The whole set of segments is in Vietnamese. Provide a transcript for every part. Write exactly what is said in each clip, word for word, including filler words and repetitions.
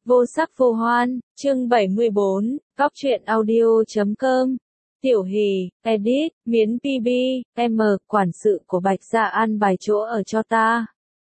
Vô sắc vô hoan, chương bảy mươi bốn, góc truyện audio chấm com. Tiểu Hỷ, edit, miến pê bê, M, quản sự của Bạch Gia an bài chỗ ở cho ta.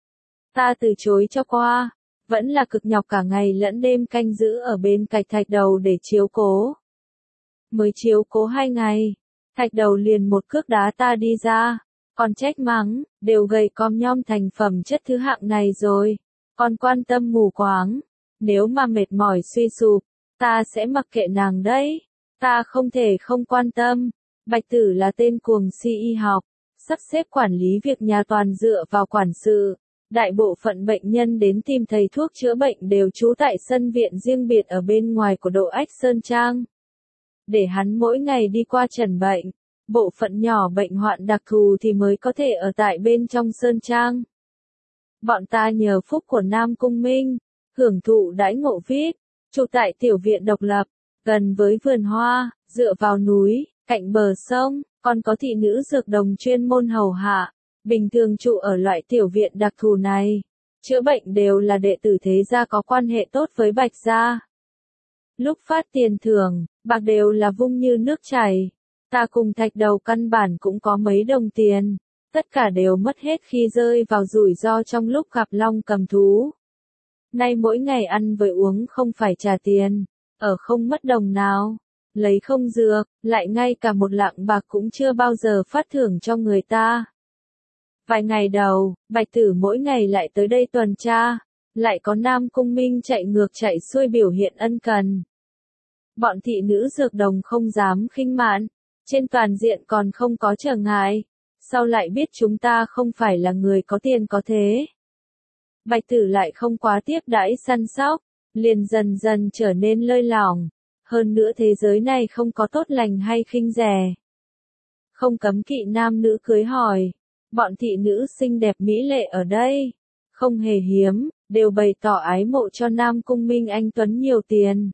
Ta từ chối cho qua, vẫn là cực nhọc cả ngày lẫn đêm canh giữ ở bên cạnh Thạch Đầu để chiếu cố. Mới chiếu cố hai ngày, Thạch Đầu liền một cước đá ta đi ra, còn trách mắng, đều gầy com nhom thành phẩm chất thứ hạng này rồi, còn quan tâm mù quáng. Nếu mà mệt mỏi suy sụp, ta sẽ mặc kệ nàng đấy. Ta không thể không quan tâm. Bạch Tử là tên cuồng si y học, sắp xếp quản lý việc nhà toàn dựa vào quản sự. Đại bộ phận bệnh nhân đến tìm thầy thuốc chữa bệnh đều trú tại sân viện riêng biệt ở bên ngoài của Độ Ách Sơn Trang. Để hắn mỗi ngày đi qua trần bệnh, bộ phận nhỏ bệnh hoạn đặc thù thì mới có thể ở tại bên trong Sơn Trang. Bọn ta nhờ phúc của Nam Cung Minh, hưởng thụ đãi ngộ vê i pê, trụ tại tiểu viện độc lập, gần với vườn hoa, dựa vào núi, cạnh bờ sông, còn có thị nữ dược đồng chuyên môn hầu hạ. Bình thường trụ ở loại tiểu viện đặc thù này, chữa bệnh đều là đệ tử thế gia có quan hệ tốt với Bạch Gia. Lúc phát tiền thưởng, bạc đều là vung như nước chảy. Ta cùng Thạch Đầu căn bản cũng có mấy đồng tiền, tất cả đều mất hết khi rơi vào rủi ro trong lúc gặp long cầm thú. Nay mỗi ngày ăn với uống không phải trả tiền, ở không mất đồng nào, lấy không dược, lại ngay cả một lạng bạc cũng chưa bao giờ phát thưởng cho người ta. Vài ngày đầu, Bạch Tử mỗi ngày lại tới đây tuần tra, lại có Nam Cung Minh chạy ngược chạy xuôi biểu hiện ân cần. Bọn thị nữ dược đồng không dám khinh mạn, trên toàn diện còn không có trở ngại, sau lại biết chúng ta không phải là người có tiền có thế. Bạch Tử lại không quá tiếp đãi săn sóc, liền dần dần trở nên lơi lỏng, hơn nữa thế giới này không có tốt lành hay khinh rẻ. Không cấm kỵ nam nữ cưới hỏi, bọn thị nữ xinh đẹp mỹ lệ ở đây, không hề hiếm, đều bày tỏ ái mộ cho Nam Cung Minh anh tuấn nhiều tiền.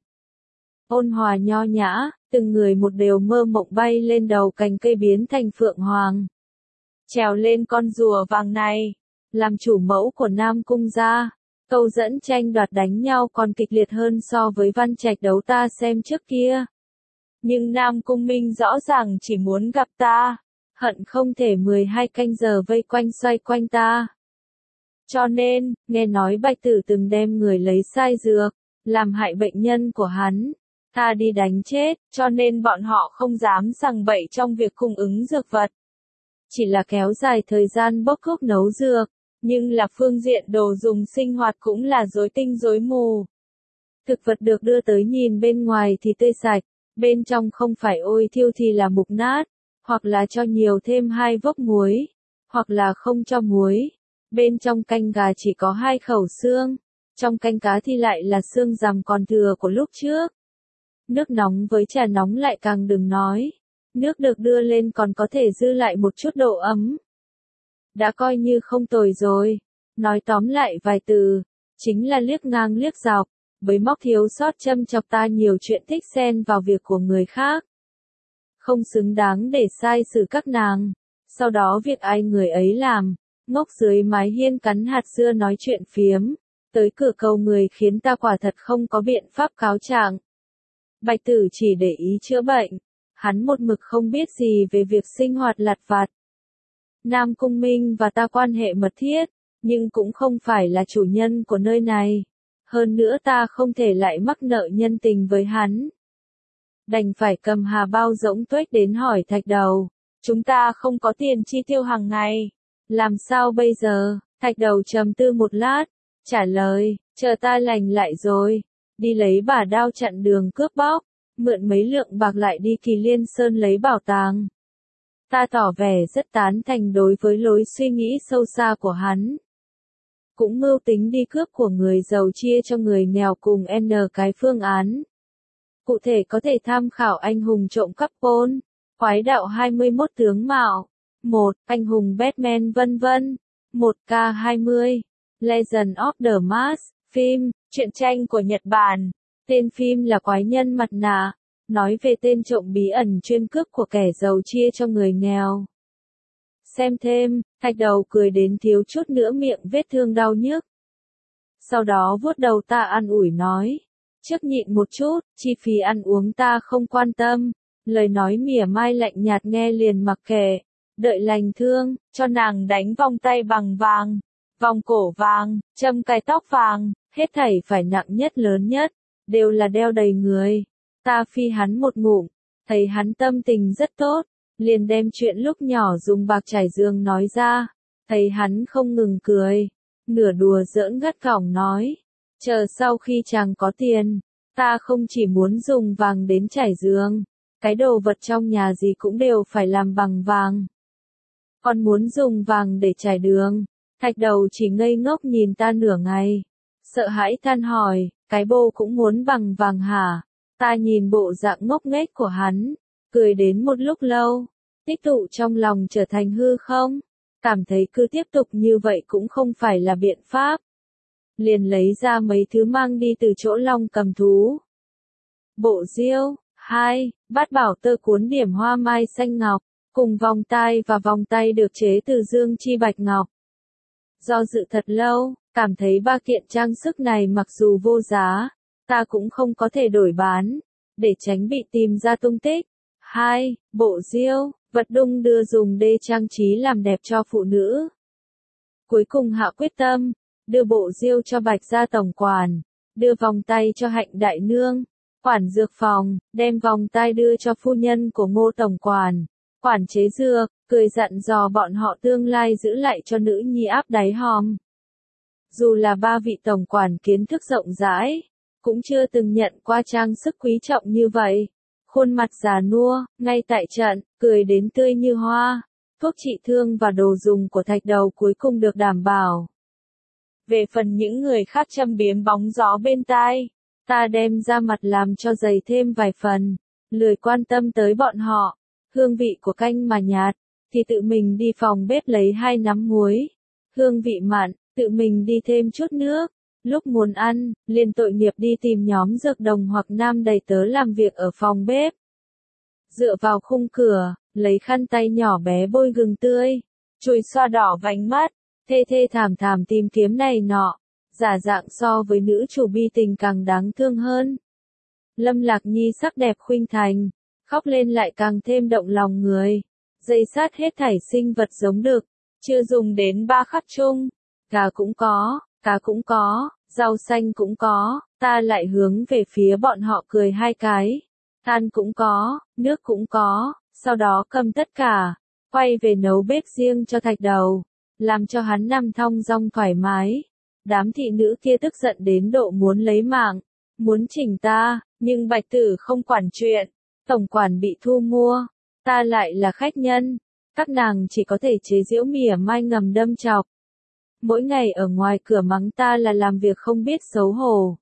Ôn hòa nho nhã, từng người một đều mơ mộng bay lên đầu cành cây biến thành phượng hoàng. Trèo lên con rùa vàng này, làm chủ mẫu của Nam Cung gia, câu dẫn tranh đoạt đánh nhau còn kịch liệt hơn so với Văn Trạch đấu ta xem trước kia. Nhưng Nam Cung Minh rõ ràng chỉ muốn gặp ta, hận không thể mười hai canh giờ vây quanh xoay quanh ta. Cho nên, nghe nói Bạch Tử từng đem người lấy sai dược, làm hại bệnh nhân của hắn, ta đi đánh chết, cho nên bọn họ không dám sằng bậy trong việc cung ứng dược vật. Chỉ là kéo dài thời gian bốc thuốc nấu dược, nhưng là phương diện đồ dùng sinh hoạt cũng là rối tinh rối mù. Thực vật được đưa tới nhìn bên ngoài thì tươi sạch, bên trong không phải ôi thiêu thì là mục nát, hoặc là cho nhiều thêm hai vốc muối, hoặc là không cho muối. Bên trong canh gà chỉ có hai khẩu xương, trong canh cá thì lại là xương rằm còn thừa của lúc trước. Nước nóng với trà nóng lại càng đừng nói. Nước được đưa lên còn có thể dư lại một chút độ ấm. Đã coi như không tồi rồi. Nói tóm lại vài từ, chính là liếc ngang liếc dọc, với móc thiếu sót châm chọc ta nhiều chuyện thích xen vào việc của người khác. Không xứng đáng để sai xử các nàng. Sau đó việc ai người ấy làm, ngốc dưới mái hiên cắn hạt dưa nói chuyện phiếm, tới cửa cầu người khiến ta quả thật không có biện pháp cáo trạng. Bạch Tử chỉ để ý chữa bệnh. Hắn một mực không biết gì về việc sinh hoạt lặt vặt. Nam Cung Minh và ta quan hệ mật thiết, nhưng cũng không phải là chủ nhân của nơi này. Hơn nữa ta không thể lại mắc nợ nhân tình với hắn. Đành phải cầm hà bao rỗng tuếch đến hỏi Thạch Đầu. Chúng ta không có tiền chi tiêu hàng ngày. Làm sao bây giờ? Thạch Đầu trầm tư một lát, trả lời, chờ ta lành lại rồi. Đi lấy bả đao chặn đường cướp bóc. Mượn mấy lượng bạc lại đi Kỳ Liên Sơn lấy bảo tàng. Ta tỏ vẻ rất tán thành đối với lối suy nghĩ sâu xa của hắn. Cũng mưu tính đi cướp của người giàu chia cho người nghèo cùng N cái phương án. Cụ thể có thể tham khảo anh hùng trộm cắp Paul, khoái đạo hai mươi mốt tướng mạo, một anh hùng Batman vân vân, một K hai mươi, Legend of the Mask, phim, truyện tranh của Nhật Bản. Tên phim là Quái nhân mặt nạ, nói về tên trộm bí ẩn chuyên cướp của kẻ giàu chia cho người nghèo. Xem thêm, Thạch Đầu cười đến thiếu chút nữa miệng vết thương đau nhức. Sau đó vuốt đầu ta an ủi nói. Trước nhịn một chút, chi phí ăn uống ta không quan tâm. Lời nói mỉa mai lạnh nhạt nghe liền mặc kệ. Đợi lành thương, cho nàng đánh vòng tay bằng vàng, vòng cổ vàng, châm cài tóc vàng, hết thảy phải nặng nhất lớn nhất, đều là đeo đầy người. Ta phi hắn một ngụm, thấy hắn tâm tình rất tốt, liền đem chuyện lúc nhỏ dùng bạc trải giường nói ra, thấy hắn không ngừng cười, nửa đùa giỡn gắt gỏng nói, chờ sau khi chàng có tiền, ta không chỉ muốn dùng vàng đến trải giường, cái đồ vật trong nhà gì cũng đều phải làm bằng vàng. Còn muốn dùng vàng để trải đường. Thạch đầu chỉ ngây ngốc nhìn ta nửa ngày. Sợ hãi than hỏi, cái bô cũng muốn bằng vàng hả? Ta nhìn bộ dạng ngốc nghếch của hắn, cười đến một lúc lâu, tích tụ trong lòng trở thành hư không? Cảm thấy cứ tiếp tục như vậy cũng không phải là biện pháp. Liền lấy ra mấy thứ mang đi từ chỗ Long Cầm Thú. Bộ diêu, hai, bát bảo tơ cuốn điểm hoa mai xanh ngọc, cùng vòng tai và vòng tay được chế từ dương chi bạch ngọc. Do dự thật lâu, cảm thấy ba kiện trang sức này mặc dù vô giá, ta cũng không có thể đổi bán, để tránh bị tìm ra tung tích. Hai, bộ diêu, vật đung đưa dùng để trang trí làm đẹp cho phụ nữ. Cuối cùng hạ quyết tâm, đưa bộ diêu cho Bạch gia tổng quản, đưa vòng tay cho Hạnh đại nương, quản dược phòng, đem vòng tay đưa cho phu nhân của Ngô tổng quản, quản chế dược, cười dặn dò bọn họ tương lai giữ lại cho nữ nhi áp đáy hòm. Dù là ba vị tổng quản kiến thức rộng rãi, cũng chưa từng nhận qua trang sức quý trọng như vậy. Khuôn mặt già nua, ngay tại trận, cười đến tươi như hoa. Thuốc trị thương và đồ dùng của Thạch đầu cuối cùng được đảm bảo. Về phần những người khác châm biếm bóng gió bên tai, ta đem ra mặt làm cho dày thêm vài phần, lười quan tâm tới bọn họ. Hương vị của canh mà nhạt, thì tự mình đi phòng bếp lấy hai nắm muối. Hương vị mặn, tự mình đi thêm chút nước. Lúc muốn ăn, liền tội nghiệp đi tìm nhóm dược đồng hoặc nam đầy tớ làm việc ở phòng bếp. Dựa vào khung cửa, lấy khăn tay nhỏ bé bôi gừng tươi, chùi xoa đỏ vành mắt, thê thê thảm thảm tìm kiếm này nọ, giả dạng so với nữ chủ bi tình càng đáng thương hơn. Lâm Lạc Nhi sắc đẹp khuynh thành, khóc lên lại càng thêm động lòng người. Dây sát hết thảy sinh vật giống đực, chưa dùng đến ba khắc chung, gà cũng có. Cá cũng có, rau xanh cũng có, ta lại hướng về phía bọn họ cười hai cái. Than cũng có, nước cũng có, sau đó cầm tất cả, quay về nấu bếp riêng cho Thạch đầu, làm cho hắn nằm thong dong thoải mái. Đám thị nữ kia tức giận đến độ muốn lấy mạng, muốn chỉnh ta, nhưng Bạch Tử không quản chuyện, tổng quản bị thu mua, ta lại là khách nhân, các nàng chỉ có thể chế giễu mỉa mai ngầm đâm chọc. Mỗi ngày ở ngoài cửa mắng ta là làm việc không biết xấu hổ.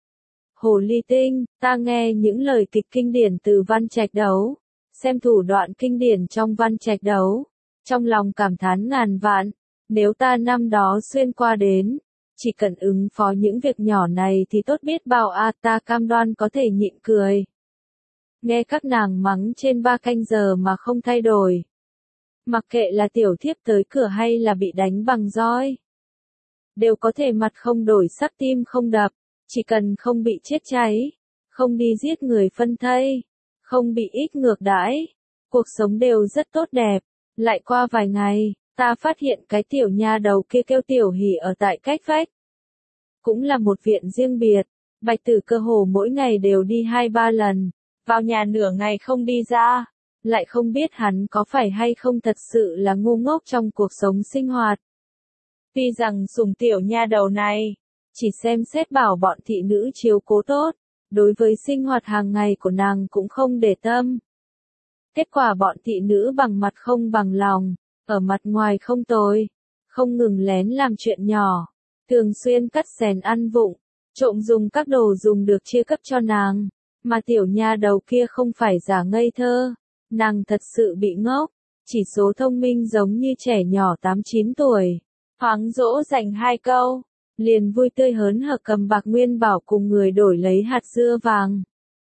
Hồ ly tinh, ta nghe những lời kịch kinh điển từ Văn Trạch đấu, xem thủ đoạn kinh điển trong Văn Trạch đấu, trong lòng cảm thán ngàn vạn, nếu ta năm đó xuyên qua đến, chỉ cần ứng phó những việc nhỏ này thì tốt biết bao a, ta cam đoan có thể nhịn cười. Nghe các nàng mắng trên ba canh giờ mà không thay đổi. Mặc kệ là tiểu thiếp tới cửa hay là bị đánh bằng roi, đều có thể mặt không đổi sắc tim không đập, chỉ cần không bị chết cháy, không đi giết người phân thây, không bị ít ngược đãi, cuộc sống đều rất tốt đẹp. Lại qua vài ngày, ta phát hiện cái tiểu nha đầu kia kêu Tiểu Hỷ ở tại cách vách. Cũng là một viện riêng biệt, Bạch Tử cơ hồ mỗi ngày đều đi hai ba lần, vào nhà nửa ngày không đi ra, lại không biết hắn có phải hay không thật sự là ngu ngốc trong cuộc sống sinh hoạt. Tuy rằng sủng tiểu nha đầu này, chỉ xem xét bảo bọn thị nữ chiếu cố tốt, đối với sinh hoạt hàng ngày của nàng cũng không để tâm. Kết quả bọn thị nữ bằng mặt không bằng lòng, ở mặt ngoài không tồi, không ngừng lén làm chuyện nhỏ, thường xuyên cắt xén ăn vụng, trộm dùng các đồ dùng được chia cấp cho nàng, mà tiểu nha đầu kia không phải giả ngây thơ, nàng thật sự bị ngốc, chỉ số thông minh giống như trẻ nhỏ tám chín tuổi. Thoáng dỗ dành hai câu, liền vui tươi hớn hở cầm bạc nguyên bảo cùng người đổi lấy hạt dưa vàng.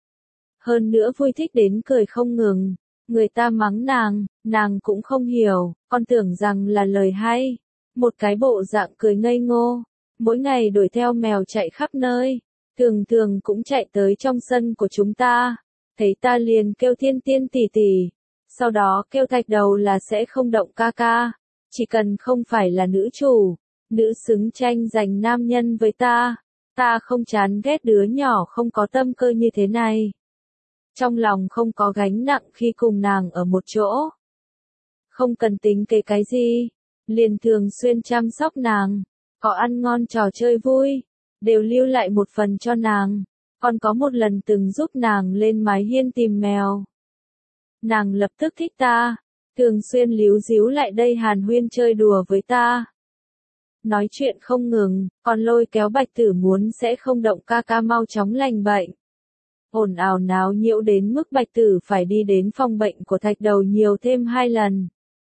Hơn nữa vui thích đến cười không ngừng, người ta mắng nàng, nàng cũng không hiểu, còn tưởng rằng là lời hay, một cái bộ dạng cười ngây ngô, mỗi ngày đuổi theo mèo chạy khắp nơi, thường thường cũng chạy tới trong sân của chúng ta, thấy ta liền kêu Thiên Tiên tỷ tỷ, sau đó kêu Thạch Đầu là sẽ không động ca ca, chỉ cần không phải là nữ chủ, nữ xứng tranh giành nam nhân với ta, ta không chán ghét đứa nhỏ không có tâm cơ như thế này. Trong lòng không có gánh nặng khi cùng nàng ở một chỗ. Không cần tính kế cái gì, liền thường xuyên chăm sóc nàng, có ăn ngon trò chơi vui, đều lưu lại một phần cho nàng, còn có một lần từng giúp nàng lên mái hiên tìm mèo. Nàng lập tức thích ta, thường xuyên líu díu lại đây hàn huyên chơi đùa với ta. Nói chuyện không ngừng, còn lôi kéo Bạch Tử muốn sẽ không động ca ca mau chóng lành bệnh. Ồn ào náo nhiễu đến mức Bạch Tử phải đi đến phòng bệnh của Thạch Đầu nhiều thêm hai lần.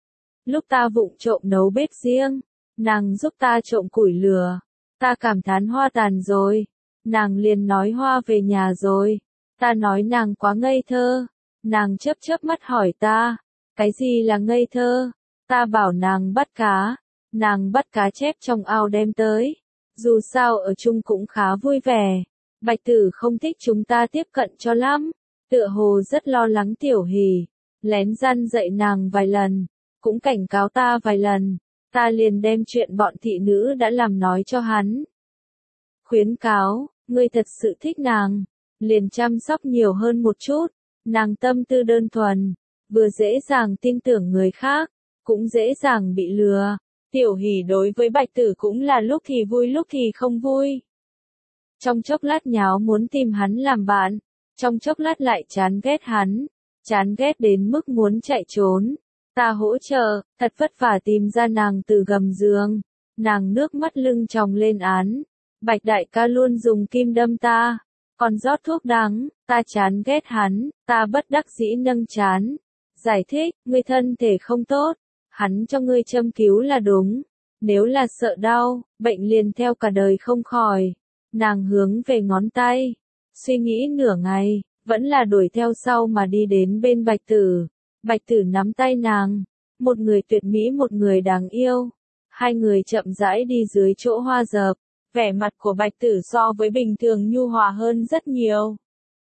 Lúc ta vụng trộm nấu bếp riêng, nàng giúp ta trộm củi lửa, ta cảm thán Hoa tàn rồi, nàng liền nói Hoa về nhà rồi, ta nói nàng quá ngây thơ, nàng chớp chớp mắt hỏi ta, cái gì là ngây thơ, ta bảo nàng bắt cá, nàng bắt cá chép trong ao đem tới, dù sao ở chung cũng khá vui vẻ. Bạch Tử không thích chúng ta tiếp cận cho lắm, tựa hồ rất lo lắng Tiểu Hỷ, lén răn dạy nàng vài lần, cũng cảnh cáo ta vài lần, ta liền đem chuyện bọn thị nữ đã làm nói cho hắn. Khuyến cáo, ngươi thật sự thích nàng, liền chăm sóc nhiều hơn một chút, nàng tâm tư đơn thuần, vừa dễ dàng tin tưởng người khác, cũng dễ dàng bị lừa. Tiểu Hỷ đối với Bạch Tử cũng là lúc thì vui lúc thì không vui. Trong chốc lát nháo muốn tìm hắn làm bạn, trong chốc lát lại chán ghét hắn, chán ghét đến mức muốn chạy trốn. Ta hỗ trợ, thật vất vả tìm ra nàng từ gầm giường, nàng nước mắt lưng tròng lên án. Bạch đại ca luôn dùng kim đâm ta, còn rót thuốc đắng, ta chán ghét hắn, ta bất đắc dĩ nâng chán. Giải thích, ngươi thân thể không tốt, hắn cho ngươi châm cứu là đúng, nếu là sợ đau, bệnh liền theo cả đời không khỏi. Nàng hướng về ngón tay, suy nghĩ nửa ngày, vẫn là đuổi theo sau mà đi đến bên Bạch Tử. Bạch Tử nắm tay nàng, một người tuyệt mỹ một người đáng yêu. Hai người chậm rãi đi dưới chỗ hoa dợp, vẻ mặt của Bạch Tử so với bình thường nhu hòa hơn rất nhiều.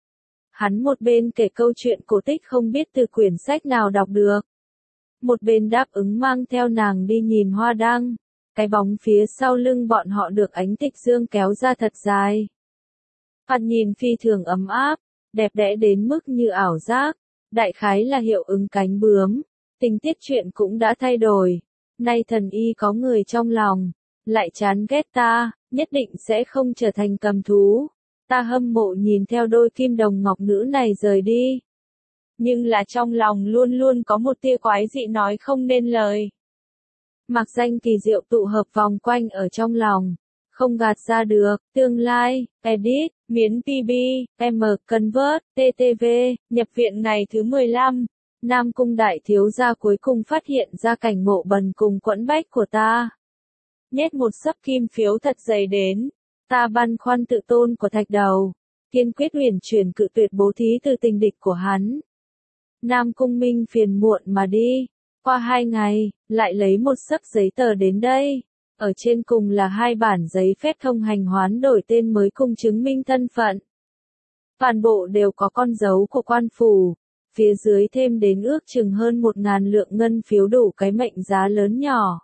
Hắn một bên kể câu chuyện cổ tích không biết từ quyển sách nào đọc được, một bên đáp ứng mang theo nàng đi nhìn hoa đăng. Cái bóng phía sau lưng bọn họ được ánh tịch dương kéo ra thật dài. Thoạt nhìn phi thường ấm áp, đẹp đẽ đến mức như ảo giác, đại khái là hiệu ứng cánh bướm. Tình tiết truyện cũng đã thay đổi. Nay thần y có người trong lòng, lại chán ghét ta, nhất định sẽ không trở thành cầm thú. Ta hâm mộ nhìn theo đôi kim đồng ngọc nữ này rời đi. Nhưng là trong lòng luôn luôn có một tia quái dị nói không nên lời. Mặc danh kỳ diệu tụ hợp vòng quanh ở trong lòng, không gạt ra được. Tương lai, edit, miến pê bê, M Convert, tê tê vê, nhập viện ngày thứ mười lăm, Nam Cung đại thiếu gia cuối cùng phát hiện ra cảnh ngộ bần cùng quẫn bách của ta. Nhét một sấp kim phiếu thật dày đến, ta băn khoăn tự tôn của Thạch Đầu, kiên quyết huyền chuyển cự tuyệt bố thí từ tình địch của hắn. Nam Cung Minh phiền muộn mà đi. Qua hai ngày, lại lấy một sấp giấy tờ đến đây. Ở trên cùng là hai bản giấy phép thông hành hoán đổi tên mới cùng chứng minh thân phận. Toàn bộ đều có con dấu của quan phủ. Phía dưới thêm đến ước chừng hơn một ngàn lượng ngân phiếu đủ cái mệnh giá lớn nhỏ.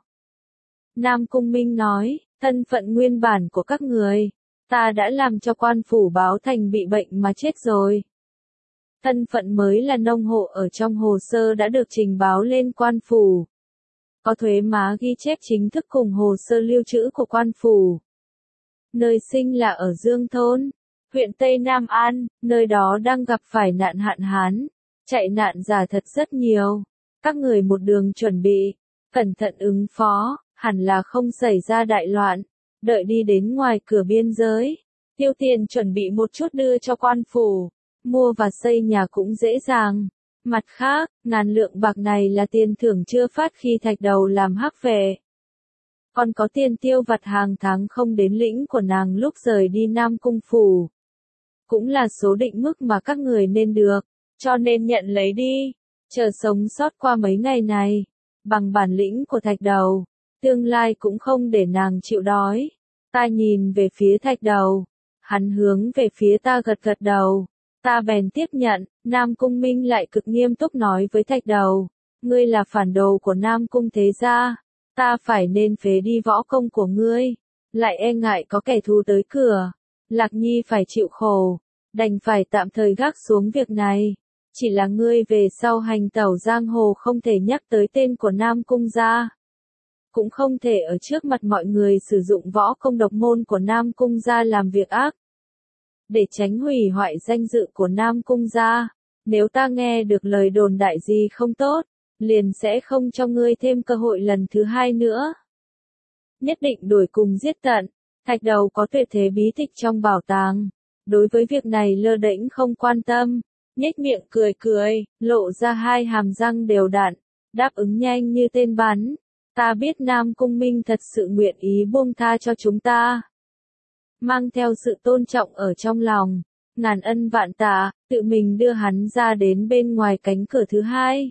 Nam Cung Minh nói, thân phận nguyên bản của các người, ta đã làm cho quan phủ báo thành bị bệnh mà chết rồi. Thân phận mới là nông hộ ở trong hồ sơ đã được trình báo lên quan phủ. Có thuế má ghi chép chính thức cùng hồ sơ lưu trữ của quan phủ. Nơi sinh là ở Dương Thôn, huyện Tây Nam An, nơi đó đang gặp phải nạn hạn hán. Chạy nạn giả thật rất nhiều. Các người một đường chuẩn bị, cẩn thận ứng phó, hẳn là không xảy ra đại loạn. Đợi đi đến ngoài cửa biên giới, tiêu tiền chuẩn bị một chút đưa cho quan phủ. Mua và xây nhà cũng dễ dàng. Mặt khác, ngàn lượng bạc này là tiền thưởng chưa phát khi Thạch Đầu làm hắc về. Còn có tiền tiêu vặt hàng tháng không đến lĩnh của nàng lúc rời đi Nam Cung phủ. Cũng là số định mức mà các người nên được, cho nên nhận lấy đi. Chờ sống sót qua mấy ngày này, bằng bản lĩnh của Thạch Đầu, tương lai cũng không để nàng chịu đói. Ta nhìn về phía thạch đầu. Hắn hướng về phía ta gật gật đầu. Ta bèn tiếp nhận, Nam Cung Minh lại cực nghiêm túc nói với thạch đầu. Ngươi là phản đồ của Nam Cung thế gia. Ta phải nên phế đi võ công của ngươi. Lại e ngại có kẻ thù tới cửa. Lạc Nhi phải chịu khổ. Đành phải tạm thời gác xuống việc này. Chỉ là ngươi về sau hành tẩu giang hồ không thể nhắc tới tên của Nam Cung gia. Cũng không thể ở trước mặt mọi người sử dụng võ công độc môn của Nam Cung gia làm việc ác. Để tránh hủy hoại danh dự của Nam Cung gia. Nếu ta nghe được lời đồn đại gì không tốt, liền sẽ không cho ngươi thêm cơ hội lần thứ hai nữa. Nhất định đuổi cùng giết tận. Thạch đầu có tuyệt thế bí tịch trong bảo tàng. Đối với việc này lơ đễnh không quan tâm. Nhếch miệng cười cười, lộ ra hai hàm răng đều đặn. Đáp ứng nhanh như tên bắn. Ta biết Nam Cung Minh thật sự nguyện ý buông tha cho chúng ta. Mang theo sự tôn trọng ở trong lòng. Ngàn ân vạn tạ, tự mình đưa hắn ra đến bên ngoài cánh cửa thứ hai.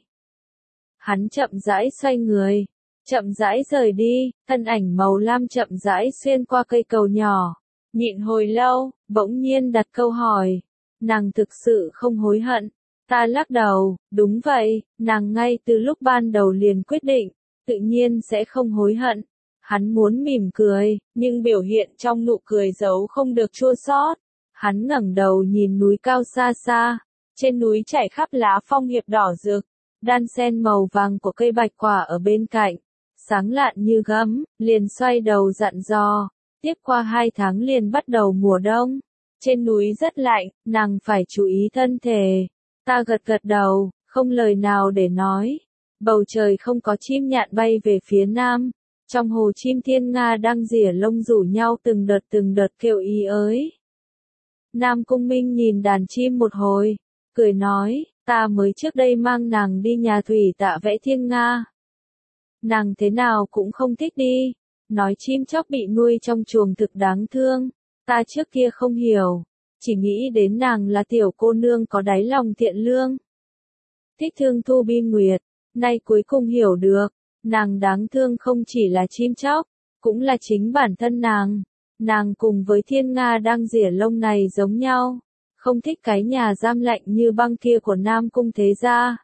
Hắn chậm rãi xoay người. Chậm rãi rời đi, thân ảnh màu lam chậm rãi xuyên qua cây cầu nhỏ. Nhịn hồi lâu, bỗng nhiên đặt câu hỏi. Nàng thực sự không hối hận. Ta lắc đầu, đúng vậy, nàng ngay từ lúc ban đầu liền quyết định, tự nhiên sẽ không hối hận. Hắn muốn mỉm cười, nhưng biểu hiện trong nụ cười giấu không được chua xót. Hắn ngẩng đầu nhìn núi cao xa xa, trên núi chảy khắp lá phong hiệp đỏ rực, đan sen màu vàng của cây bạch quả ở bên cạnh, sáng lạn như gấm, liền xoay đầu dặn dò, tiếp qua hai tháng liền bắt đầu mùa đông. Trên núi rất lạnh, nàng phải chú ý thân thể. Ta gật gật đầu, không lời nào để nói. Bầu trời không có chim nhạn bay về phía nam. Trong hồ chim thiên nga đang rỉa lông rủ nhau từng đợt từng đợt kêu ý ới. Nam Cung Minh nhìn đàn chim một hồi, cười nói, ta mới trước đây mang nàng đi nhà thủy tạ vẽ thiên nga. Nàng thế nào cũng không thích đi, nói chim chóc bị nuôi trong chuồng thực đáng thương. Ta trước kia không hiểu, chỉ nghĩ đến nàng là tiểu cô nương có đáy lòng thiện lương. Thích thương Thu Bi Nguyệt, nay cuối cùng hiểu được, nàng đáng thương không chỉ là chim chóc, cũng là chính bản thân nàng. Nàng cùng với thiên nga đang rỉa lông này giống nhau, không thích cái nhà giam lạnh như băng kia của Nam Cung thế gia.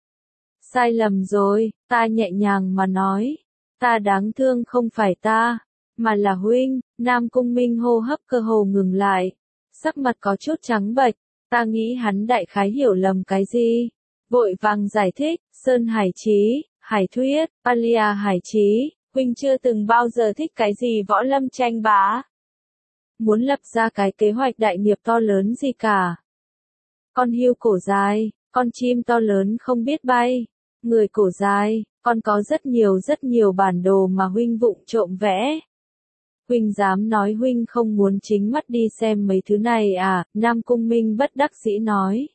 Sai lầm rồi, ta nhẹ nhàng mà nói, ta đáng thương không phải ta, mà là huynh. Nam Cung Minh hô hấp cơ hồ ngừng lại, sắc mặt có chút trắng bệch, ta nghĩ hắn đại khái hiểu lầm cái gì. Vội vàng giải thích, Sơn Hải Chí, Hải Thuyết, Palia Hải Chí, huynh chưa từng bao giờ thích cái gì võ lâm tranh bá. Muốn lập ra cái kế hoạch đại nghiệp to lớn gì cả. Con hươu cổ dài, con chim to lớn không biết bay, người cổ dài, con có rất nhiều rất nhiều bản đồ mà huynh vụng trộm vẽ. Huynh dám nói huynh không muốn chính mắt đi xem mấy thứ này à? Nam Cung Minh bất đắc dĩ nói.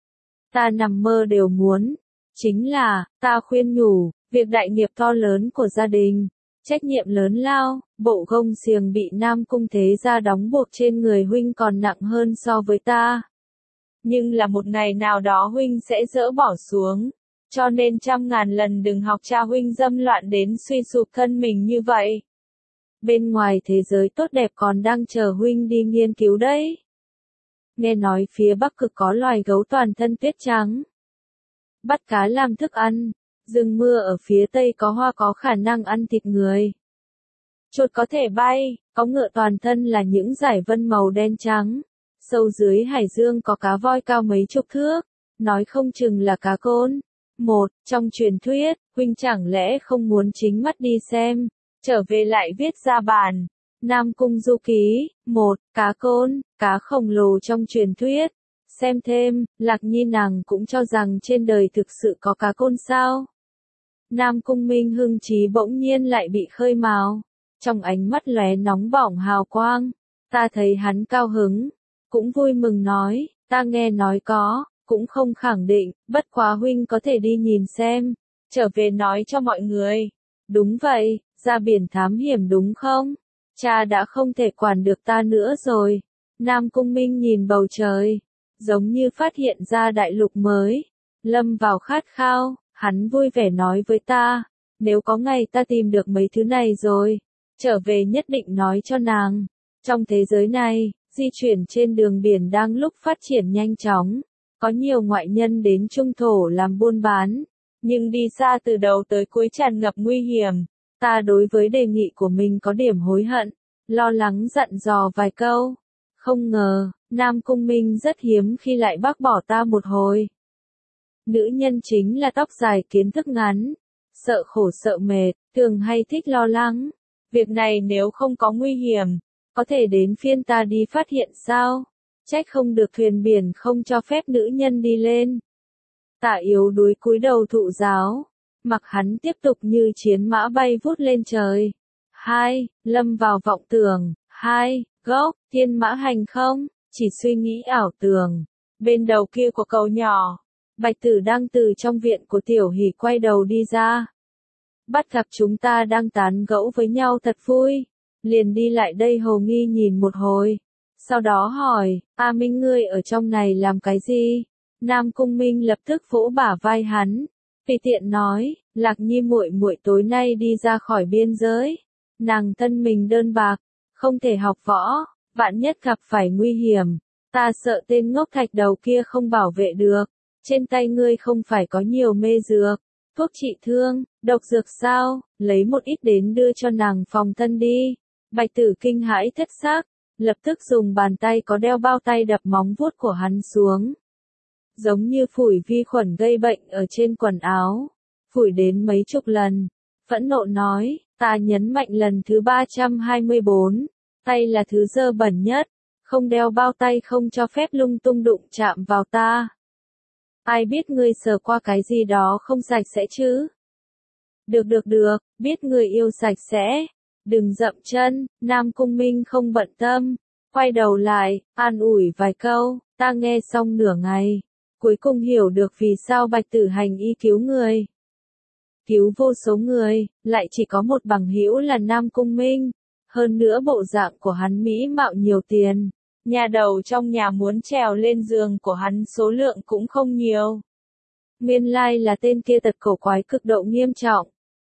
Ta nằm mơ đều muốn. Chính là, ta khuyên nhủ, việc đại nghiệp to lớn của gia đình, trách nhiệm lớn lao, bộ gông xiềng bị Nam Cung thế gia đóng buộc trên người huynh còn nặng hơn so với ta. Nhưng là một ngày nào đó huynh sẽ dỡ bỏ xuống, cho nên trăm ngàn lần đừng học cha huynh dâm loạn đến suy sụp thân mình như vậy. Bên ngoài thế giới tốt đẹp còn đang chờ huynh đi nghiên cứu đấy. Nghe nói phía Bắc Cực có loài gấu toàn thân tuyết trắng, bắt cá làm thức ăn, rừng mưa ở phía Tây có hoa có khả năng ăn thịt người. Chuột có thể bay, có ngựa toàn thân là những dải vân màu đen trắng. Sâu dưới hải dương có cá voi cao mấy chục thước, nói không chừng là cá côn. Một, trong truyền thuyết, huynh chẳng lẽ không muốn chính mắt đi xem, trở về lại viết ra bản. Nam Cung Du Ký, một, cá côn, cá khổng lồ trong truyền thuyết. Xem thêm, Lạc Nhi nàng cũng cho rằng trên đời thực sự có cá côn sao. Nam Cung Minh hưng trí bỗng nhiên lại bị khơi mào, trong ánh mắt lóe nóng bỏng hào quang. Ta thấy hắn cao hứng, cũng vui mừng nói, ta nghe nói có, cũng không khẳng định, bất quá huynh có thể đi nhìn xem, trở về nói cho mọi người. Đúng vậy, ra biển thám hiểm đúng không? Cha đã không thể quản được ta nữa rồi. Nam Cung Minh nhìn bầu trời, giống như phát hiện ra đại lục mới, lâm vào khát khao, hắn vui vẻ nói với ta, nếu có ngày ta tìm được mấy thứ này rồi, trở về nhất định nói cho nàng. Trong thế giới này, di chuyển trên đường biển đang lúc phát triển nhanh chóng, có nhiều ngoại nhân đến trung thổ làm buôn bán, nhưng đi xa từ đầu tới cuối tràn ngập nguy hiểm. Ta đối với đề nghị của mình có điểm hối hận, lo lắng dặn dò vài câu. Không ngờ, Nam Cung Minh rất hiếm khi lại bác bỏ ta một hồi. Nữ nhân chính là tóc dài kiến thức ngắn, sợ khổ sợ mệt, thường hay thích lo lắng. Việc này nếu không có nguy hiểm, có thể đến phiên ta đi phát hiện sao? Trách không được thuyền biển không cho phép nữ nhân đi lên. Tạ yếu đuối cúi đầu thụ giáo, mặc hắn tiếp tục như chiến mã bay vút lên trời. Hai, lâm vào vọng tưởng. Hai, gốc, thiên mã hành không, chỉ suy nghĩ ảo tưởng. Bên đầu kia của cầu nhỏ, Bạch Tử đang từ trong viện của Tiểu Hỷ quay đầu đi ra. Bắt gặp chúng ta đang tán gẫu với nhau thật vui, liền đi lại đây hồ nghi nhìn một hồi. Sau đó hỏi, A Minh ngươi ở trong này làm cái gì? Nam Cung Minh lập tức vỗ bả vai hắn, tùy tiện nói, Lạc Nhi muội muội tối nay đi ra khỏi biên giới. Nàng thân mình đơn bạc, không thể học võ, vạn nhất gặp phải nguy hiểm, ta sợ tên ngốc thạch đầu kia không bảo vệ được. Trên tay ngươi không phải có nhiều mê dược, thuốc trị thương, độc dược sao, lấy một ít đến đưa cho nàng phòng thân đi. Bạch Tử kinh hãi thất xác, lập tức dùng bàn tay có đeo bao tay đập móng vuốt của hắn xuống. Giống như phủi vi khuẩn gây bệnh ở trên quần áo, phủi đến mấy chục lần, phẫn nộ nói, ta nhấn mạnh lần thứ ba trăm hai mươi bốn, tay là thứ dơ bẩn nhất, không đeo bao tay không cho phép lung tung đụng chạm vào ta. Ai biết ngươi sờ qua cái gì đó không sạch sẽ chứ? Được được được, biết người yêu sạch sẽ. Đừng dậm chân. Nam Cung Minh không bận tâm, quay đầu lại, an ủi vài câu. Ta nghe xong nửa ngày, cuối cùng hiểu được vì sao Bạch Tử hành y cứu người. Cứu vô số người, lại chỉ có một bằng hữu là Nam Cung Minh. Hơn nữa bộ dạng của hắn mỹ mạo nhiều tiền. Nhà đầu trong nhà muốn trèo lên giường của hắn số lượng cũng không nhiều. Nguyên lai là tên kia tật cổ quái cực độ nghiêm trọng.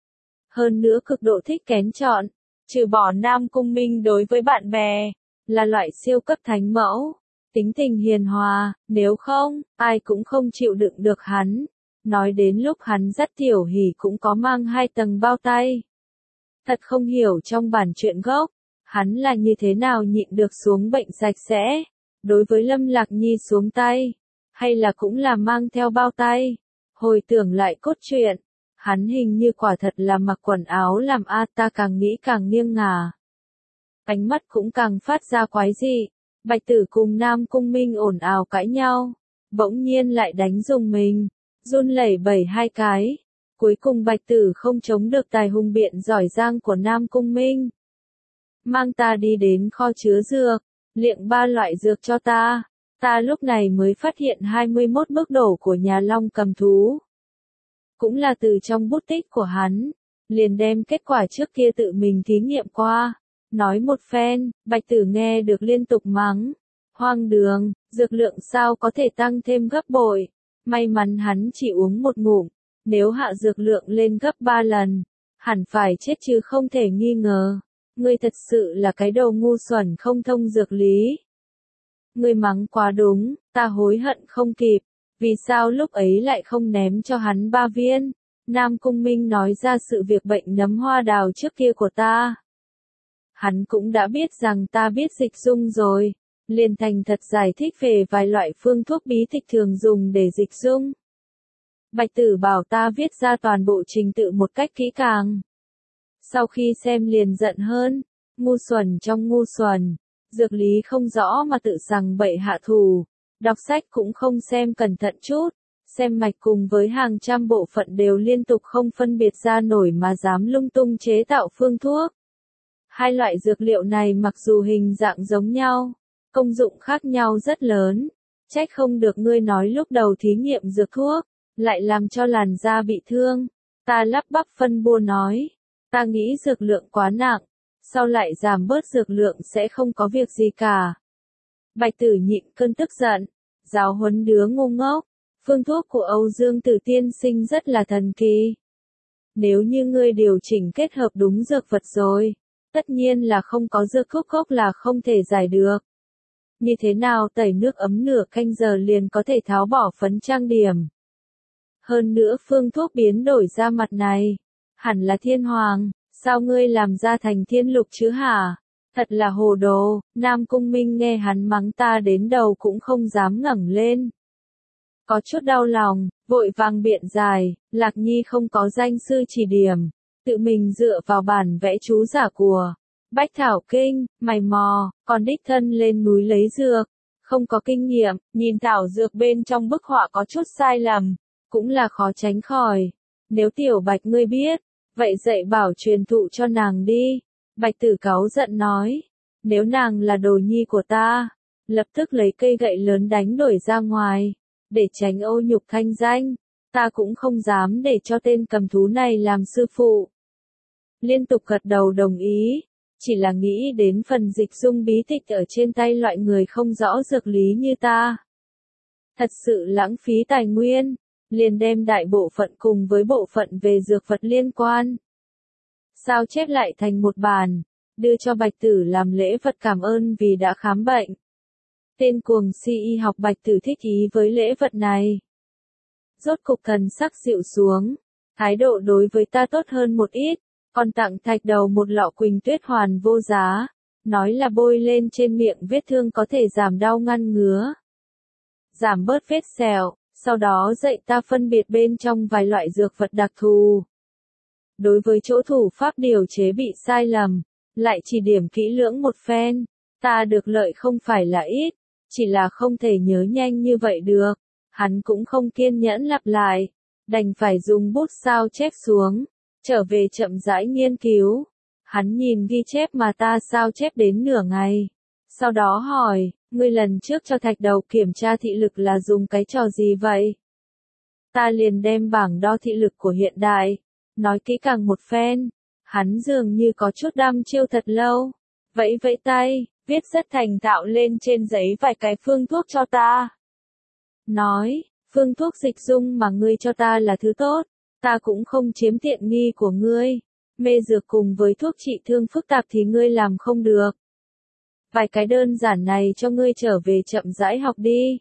Hơn nữa cực độ thích kén chọn. Trừ bỏ Nam Cung Minh đối với bạn bè, là loại siêu cấp thánh mẫu. Tính tình hiền hòa, nếu không, ai cũng không chịu đựng được hắn. Nói đến lúc hắn dắt Tiểu Hỷ cũng có mang hai tầng bao tay. Thật không hiểu trong bản truyện gốc, hắn là như thế nào nhịn được xuống bệnh sạch sẽ, đối với Lâm Lạc Nhi xuống tay, hay là cũng là mang theo bao tay. Hồi tưởng lại cốt truyện, hắn hình như quả thật là mặc quần áo làm a ta càng nghĩ càng nghiêng ngả. Ánh mắt cũng càng phát ra quái dị. Bạch Tử cùng Nam Cung Minh ồn ào cãi nhau, bỗng nhiên lại đánh dùng mình, run lẩy bẩy hai cái. Cuối cùng Bạch Tử không chống được tài hùng biện giỏi giang của Nam Cung Minh. Mang ta đi đến kho chứa dược, liệng ba loại dược cho ta. Ta lúc này mới phát hiện hai mươi mốt bước đổ của nhà Long Cầm Thú. Cũng là từ trong bút tích của hắn, liền đem kết quả trước kia tự mình thí nghiệm qua. Nói một phen, Bạch Tử nghe được liên tục mắng. Hoang đường, dược lượng sao có thể tăng thêm gấp bội. May mắn hắn chỉ uống một ngụm, nếu hạ dược lượng lên gấp ba lần, hẳn phải chết chứ không thể nghi ngờ. Ngươi thật sự là cái đồ ngu xuẩn không thông dược lý. Ngươi mắng quá đúng, ta hối hận không kịp. Vì sao lúc ấy lại không ném cho hắn ba viên? Nam Cung Minh nói ra sự việc bệnh nấm hoa đào trước kia của ta. Hắn cũng đã biết rằng ta biết dịch dung rồi, liền thành thật giải thích về vài loại phương thuốc bí tịch thường dùng để dịch dung. Bạch Tử bảo ta viết ra toàn bộ trình tự một cách kỹ càng. Sau khi xem liền giận hơn, ngu xuẩn trong ngu xuẩn, dược lý không rõ mà tự rằng bậy hạ thủ, đọc sách cũng không xem cẩn thận chút, xem mạch cùng với hàng trăm bộ phận đều liên tục không phân biệt ra nổi mà dám lung tung chế tạo phương thuốc. Hai loại dược liệu này mặc dù hình dạng giống nhau, công dụng khác nhau rất lớn, trách không được ngươi nói lúc đầu thí nghiệm dược thuốc, lại làm cho làn da bị thương. Ta lắp bắp phân bua nói, ta nghĩ dược lượng quá nặng, sau lại giảm bớt dược lượng sẽ không có việc gì cả. Bạch Tử nhịn cơn tức giận, giáo huấn đứa ngu ngốc, phương thuốc của Âu Dương Tử tiên sinh rất là thần kỳ. Nếu như ngươi điều chỉnh kết hợp đúng dược vật rồi, Tất nhiên là không có dược thuốc gốc là không thể giải được. Như thế nào tẩy nước ấm nửa canh giờ liền có thể tháo bỏ phấn trang điểm. Hơn nữa phương thuốc biến đổi da mặt này, hẳn là thiên hoàng, sao ngươi làm ra thành thiên lục chứ hả? Thật là hồ đồ, Nam Cung Minh nghe hắn mắng ta đến đầu cũng không dám ngẩng lên. Có chút đau lòng, vội vàng biện giải, Lạc Nhi không có danh sư chỉ điểm, tự mình dựa vào bản vẽ chú giả của Bách Thảo Kinh, mày mò, còn đích thân lên núi lấy dược, không có kinh nghiệm, nhìn thảo dược bên trong bức họa có chút sai lầm, cũng là khó tránh khỏi. Nếu Tiểu Bạch ngươi biết, vậy dạy bảo truyền thụ cho nàng đi. Bạch Tử cáu giận nói, nếu nàng là đồ nhi của ta, lập tức lấy cây gậy lớn đánh đuổi ra ngoài, để tránh ô nhục thanh danh, ta cũng không dám để cho tên cầm thú này làm sư phụ. Liên tục gật đầu đồng ý, chỉ là nghĩ đến phần dịch dung bí tịch ở trên tay loại người không rõ dược lý như ta. Thật sự lãng phí tài nguyên, liền đem đại bộ phận cùng với bộ phận về dược vật liên quan. Sao chép lại thành một bản, đưa cho Bạch Tử làm lễ vật cảm ơn vì đã khám bệnh. Tên cuồng si y học Bạch Tử thích ý với lễ vật này. Rốt cục thần sắc dịu xuống, thái độ đối với ta tốt hơn một ít, còn tặng Thạch Đầu một lọ Quỳnh Tuyết Hoàn vô giá, nói là bôi lên trên miệng vết thương có thể giảm đau ngăn ngứa, giảm bớt vết sẹo, sau đó dạy ta phân biệt bên trong vài loại dược vật đặc thù. Đối với chỗ thủ pháp điều chế bị sai lầm, lại chỉ điểm kỹ lưỡng một phen, ta được lợi không phải là ít, chỉ là không thể nhớ nhanh như vậy được. Hắn cũng không kiên nhẫn lặp lại, đành phải dùng bút sao chép xuống, trở về chậm rãi nghiên cứu. Hắn nhìn ghi chép mà ta sao chép đến nửa ngày, sau đó hỏi, ngươi lần trước cho Thạch Đầu kiểm tra thị lực là dùng cái trò gì vậy? Ta liền đem bảng đo thị lực của hiện đại, nói kỹ càng một phen. Hắn dường như có chút đăm chiêu thật lâu, vẫy vẫy tay, viết rất thành thạo lên trên giấy vài cái phương thuốc cho ta. Nói, phương thuốc dịch dung mà ngươi cho ta là thứ tốt, ta cũng không chiếm tiện nghi của ngươi. Mê dược cùng với thuốc trị thương phức tạp thì ngươi làm không được. Vài cái đơn giản này cho ngươi trở về chậm rãi học đi.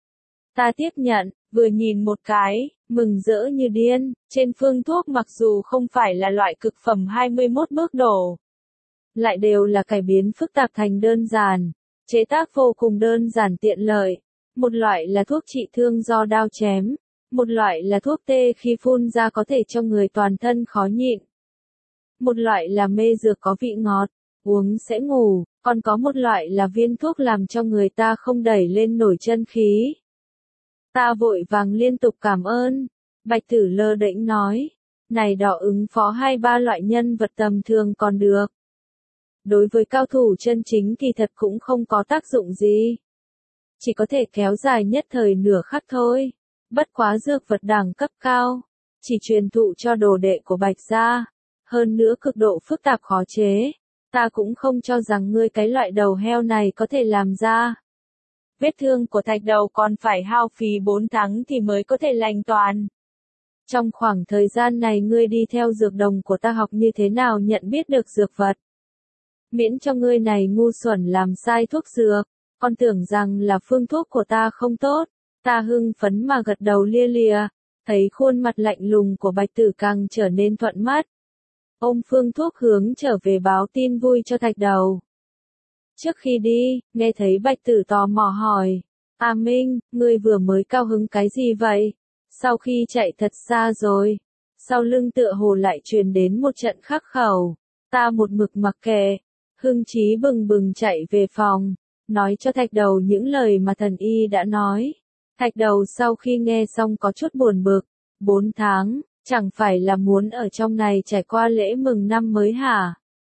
Ta tiếp nhận, vừa nhìn một cái, mừng rỡ như điên, trên phương thuốc mặc dù không phải là loại cực phẩm hai mươi mốt bước đổ, lại đều là cải biến phức tạp thành đơn giản, chế tác vô cùng đơn giản tiện lợi. Một loại là thuốc trị thương do đao chém, một loại là thuốc tê khi phun ra có thể cho người toàn thân khó nhịn. Một loại là mê dược có vị ngọt, uống sẽ ngủ, còn có một loại là viên thuốc làm cho người ta không đẩy lên nổi chân khí. Ta vội vàng liên tục cảm ơn, Bạch Tử lơ đễnh nói, này đỏ ứng phó hai ba loại nhân vật tầm thường còn được. Đối với cao thủ chân chính kỳ thật cũng không có tác dụng gì. Chỉ có thể kéo dài nhất thời nửa khắc thôi. Bất quá dược vật đẳng cấp cao, chỉ truyền thụ cho đồ đệ của Bạch gia, hơn nữa cực độ phức tạp khó chế, ta cũng không cho rằng ngươi cái loại đầu heo này có thể làm ra. Vết thương của Thạch Đầu còn phải hao phí bốn tháng thì mới có thể lành toàn. Trong khoảng thời gian này ngươi đi theo dược đồng của ta học như thế nào nhận biết được dược vật. Miễn cho ngươi này ngu xuẩn làm sai thuốc dược, còn tưởng rằng là phương thuốc của ta không tốt. Ta hưng phấn mà gật đầu lia lịa, thấy khuôn mặt lạnh lùng của Bạch Tử càng trở nên thuận mắt. Ôm phương thuốc hướng trở về báo tin vui cho Thạch Đầu. Trước khi đi, nghe thấy Bạch Tử tò mò hỏi, A Minh, ngươi vừa mới cao hứng cái gì vậy? Sau khi chạy thật xa rồi, sau lưng tựa hồ lại truyền đến một trận khắc khẩu, ta một mực mặc kệ, hưng chí bừng bừng chạy về phòng, nói cho Thạch Đầu những lời mà thần y đã nói. Thạch Đầu sau khi nghe xong có chút buồn bực, bốn tháng, chẳng phải là muốn ở trong này trải qua lễ mừng năm mới hả?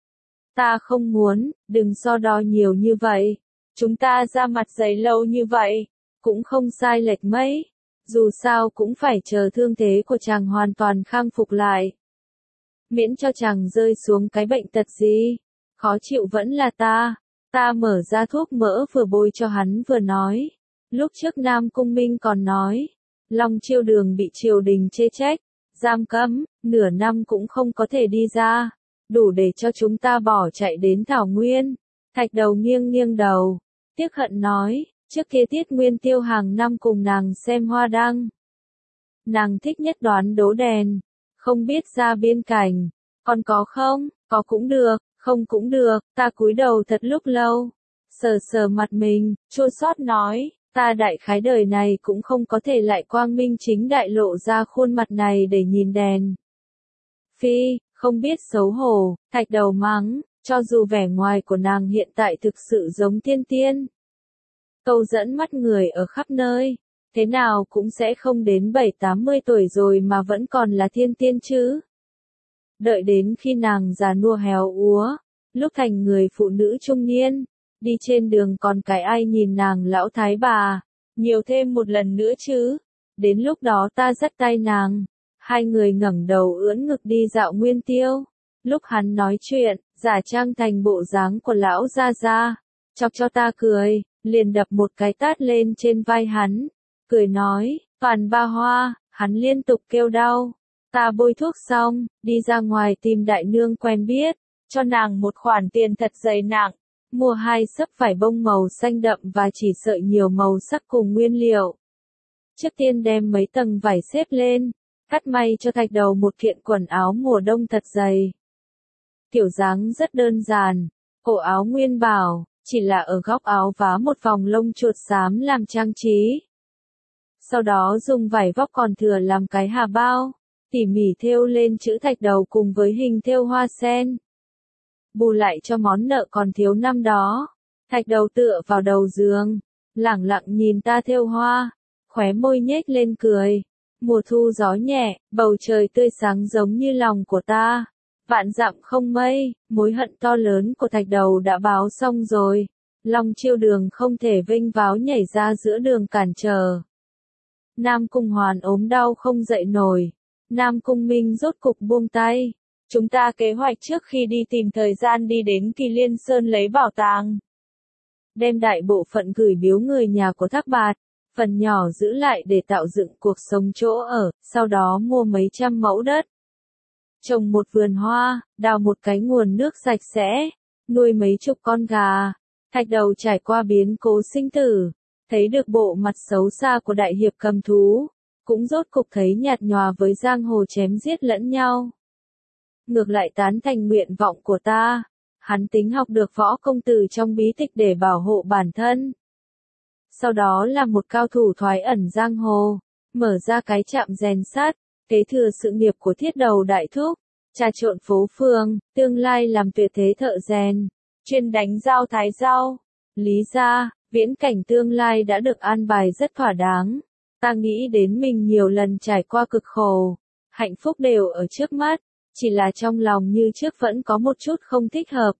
Ta không muốn, đừng so đo nhiều như vậy, chúng ta ra mặt dày lâu như vậy, cũng không sai lệch mấy, dù sao cũng phải chờ thương thế của chàng hoàn toàn khang phục lại. Miễn cho chàng rơi xuống cái bệnh tật gì, khó chịu vẫn là ta, ta mở ra thuốc mỡ vừa bôi cho hắn vừa nói. Lúc trước Nam Cung Minh còn nói, Long Chiêu Đường bị triều đình chê trách, giam cấm, nửa năm cũng không có thể đi ra. đủ để cho chúng ta bỏ chạy đến Thảo Nguyên. Thạch đầu nghiêng nghiêng đầu, tiếc hận nói, trước kia Tiết Nguyên Tiêu hàng năm cùng nàng xem hoa đăng. Nàng thích nhất đoán đố đèn, không biết ra biên cảnh, còn có không, có cũng được, không cũng được, ta cúi đầu thật lúc lâu, sờ sờ mặt mình, chua xót nói, ta đại khái đời này cũng không có thể lại quang minh chính đại lộ ra khuôn mặt này để nhìn đèn. Phi, không biết xấu hổ, thạch đầu mắng, cho dù vẻ ngoài của nàng hiện tại thực sự giống tiên tiên. Câu dẫn mắt người ở khắp nơi, thế nào cũng sẽ không đến bảy tám mươi tuổi rồi mà vẫn còn là thiên tiên chứ. Đợi đến khi nàng già nua héo úa, lúc thành người phụ nữ trung niên, đi trên đường còn cái ai nhìn nàng lão thái bà, nhiều thêm một lần nữa chứ. Đến lúc đó ta dắt tay nàng, hai người ngẩng đầu ưỡn ngực đi dạo Nguyên Tiêu. Lúc hắn nói chuyện, giả trang thành bộ dáng của lão gia gia, chọc cho ta cười, liền đập một cái tát lên trên vai hắn, cười nói, toàn ba hoa, hắn liên tục kêu đau. Ta bôi thuốc xong, đi ra ngoài tìm đại nương quen biết, cho nàng một khoản tiền thật dày nặng, mua hai xấp vải bông màu xanh đậm và chỉ sợi nhiều màu sắc cùng nguyên liệu. Trước tiên đem mấy tầng vải xếp lên, cắt may cho thạch đầu một kiện quần áo mùa đông thật dày. Kiểu dáng rất đơn giản, cổ áo nguyên bảo, chỉ là ở góc áo vá một vòng lông chuột xám làm trang trí. Sau đó dùng vải vóc còn thừa làm cái hà bao, tỉ mỉ thêu lên chữ thạch đầu cùng với hình thêu hoa sen. Bù lại cho món nợ còn thiếu năm đó, thạch đầu tựa vào đầu giường, lẳng lặng nhìn ta thêu hoa, khóe môi nhếch lên cười. Mùa thu gió nhẹ, bầu trời tươi sáng giống như lòng của ta. Vạn dặm không mây, mối hận to lớn của thạch đầu đã báo xong rồi. Long Chiêu Đường không thể vênh váo nhảy ra giữa đường cản trở. Nam Cung Hoàn ốm đau không dậy nổi. Nam Cung Minh rốt cục buông tay. Chúng ta kế hoạch trước khi đi tìm thời gian đi đến Kỳ Liên Sơn lấy bảo tàng. Đem đại bộ phận gửi biếu người nhà của Thác Bạt, phần nhỏ giữ lại để tạo dựng cuộc sống chỗ ở, sau đó mua mấy trăm mẫu đất. Trồng một vườn hoa, đào một cái nguồn nước sạch sẽ, nuôi mấy chục con gà. Thạch đầu trải qua biến cố sinh tử, thấy được bộ mặt xấu xa của đại hiệp cầm thú, cũng rốt cục thấy nhạt nhòa với giang hồ chém giết lẫn nhau. Ngược lại tán thành nguyện vọng của ta, hắn tính học được võ công từ trong bí tịch để bảo hộ bản thân. Sau đó là một cao thủ thoái ẩn giang hồ, mở ra cái trạm rèn sắt, kế thừa sự nghiệp của Thiết Đầu đại thúc, trà trộn phố phường, tương lai làm tuyệt thế thợ rèn, chuyên đánh dao thái dao. Lý ra, viễn cảnh tương lai đã được an bài rất thỏa đáng. Ta nghĩ đến mình nhiều lần trải qua cực khổ, hạnh phúc đều ở trước mắt, chỉ là trong lòng như trước vẫn có một chút không thích hợp.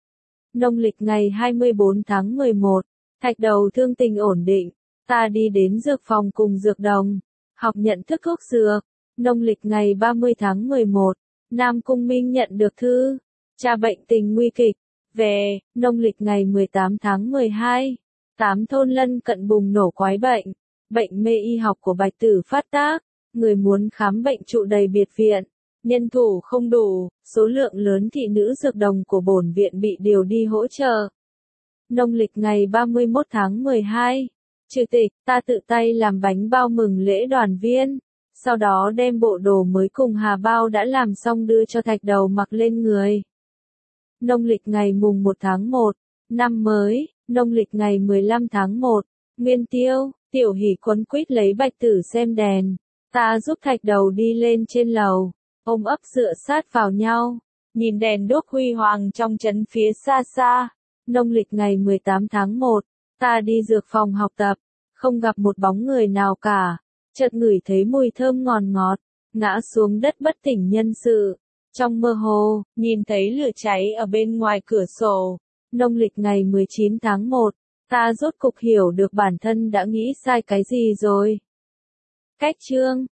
Nông lịch ngày hai mươi bốn tháng mười một, thạch đầu thương tình ổn định, ta đi đến dược phòng cùng dược đồng, học nhận thức thuốc dược. Nông lịch ngày ba mươi tháng mười một, Nam Cung Minh nhận được thư, cha bệnh tình nguy kịch. Về, nông lịch ngày mười tám tháng mười hai, tám thôn lân cận bùng nổ quái bệnh, bệnh mê y học của Bạch Tử phát tác, người muốn khám bệnh trụ đầy biệt viện, nhân thủ không đủ, số lượng lớn thị nữ dược đồng của bổn viện bị điều đi hỗ trợ. Nông lịch ngày ba mươi mốt tháng mười hai, Chủ tịch, ta tự tay làm bánh bao mừng lễ đoàn viên, sau đó đem bộ đồ mới cùng hà bao đã làm xong đưa cho thạch đầu mặc lên người. Nông lịch ngày mùng một tháng một, năm mới, nông lịch ngày mười lăm tháng một, Nguyên Tiêu, Tiểu Hỷ quấn quýt lấy Bạch Tử xem đèn, ta giúp thạch đầu đi lên trên lầu, ôm ấp dựa sát vào nhau, nhìn đèn đuốc huy hoàng trong trấn phía xa xa. Nông lịch ngày mười tám tháng một, ta đi dược phòng học tập, không gặp một bóng người nào cả, chợt ngửi thấy mùi thơm ngọt ngọt, ngã xuống đất bất tỉnh nhân sự. Trong mơ hồ, nhìn thấy lửa cháy ở bên ngoài cửa sổ. Nông lịch ngày mười chín tháng một, ta rốt cục hiểu được bản thân đã nghĩ sai cái gì rồi. Cách chương